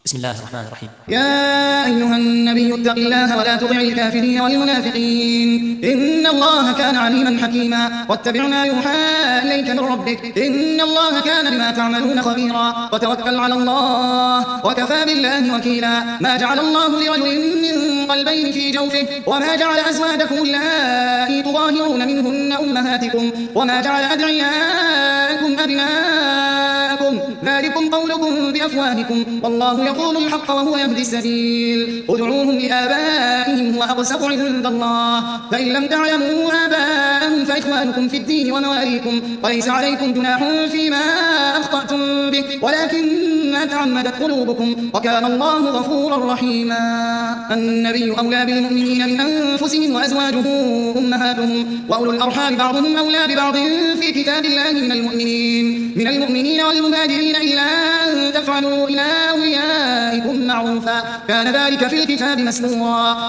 بسم الله الرحمن الرحيم. يا أيها النبي اتق الله ولا تطع الكافرين والمنافقين إن الله كان عليما حكيما واتبع ما يوحى إليك من ربك إن الله كان بما تعملون خبيرا وتوكل على الله وكفى بالله وكيلا. ما جعل الله لرجل من قلبين في جوفه وما جعل أزواجكم اللائي تظاهرون منهن أمهاتكم وما جعل أدعياءكم أبناءكم ذلكم قولكم بأفواهكم والله يقول الحق وهو يهدي السبيل. ادعوهم لآبائهم هو أقسط عند الله فإن لم تعلموا آباءهم فإخوانكم في الدين ومواليكم وليس عليكم جناح فيما أخطأتم به ولكن ما تعمدت قلوبكم وكان الله غفورا رحيما. النبي أولى بالمؤمنين من أنفسهم وأزواجه أمهاتهم وأولو الأرحام بعضهم أولى ببعض في كتاب الله من المؤمنين والمهاجرين إلا أن تفعلوا إلى أوليائكم معروفا كان ذلك في الكتاب مسطورا.